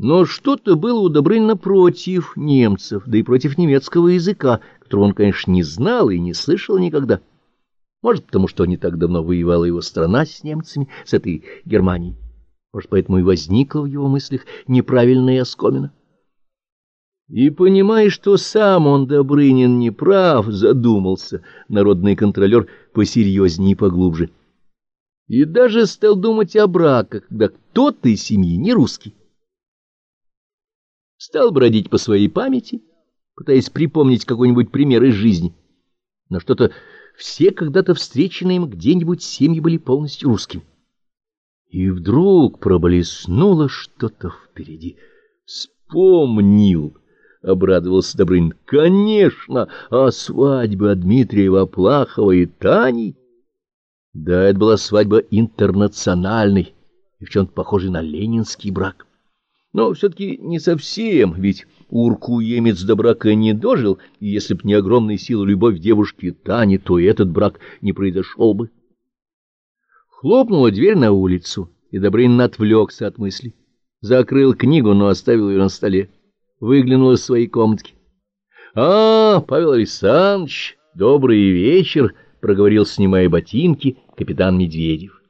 Но что-то было у Добрынина против немцев, да и против немецкого языка, которого он, конечно, не знал и не слышал никогда. Может, потому что не так давно воевала его страна с немцами, с этой Германией. Может, поэтому и возникла в его мыслях неправильная оскомина. И, понимая, что сам он, Добрынин, не прав, задумался народный контролер посерьезнее и поглубже. И даже стал думать о браках, когда кто-то из семьи не русский. Стал бродить по своей памяти, пытаясь припомнить какой-нибудь пример из жизни. Но что-то все когда-то встреченные им где-нибудь семьи были полностью русскими. И вдруг проблеснуло что-то впереди. «Вспомнил!» — обрадовался Добрынин. «Конечно! А свадьба Дмитрия Аплахова и Тани?» Да, это была свадьба интернациональной и в чем-то похожей на ленинский брак. Но все-таки не совсем, ведь уркуемец до брака не дожил, и если б не огромная сила любовь девушки Тани, то и этот брак не произошел бы. Хлопнула дверь на улицу, и Добрынин отвлекся от мыслей. Закрыл книгу, но оставил ее на столе. Выглянул из своей комнатки. — Павел Александрович, добрый вечер, — проговорил, снимая ботинки, капитан Медведев.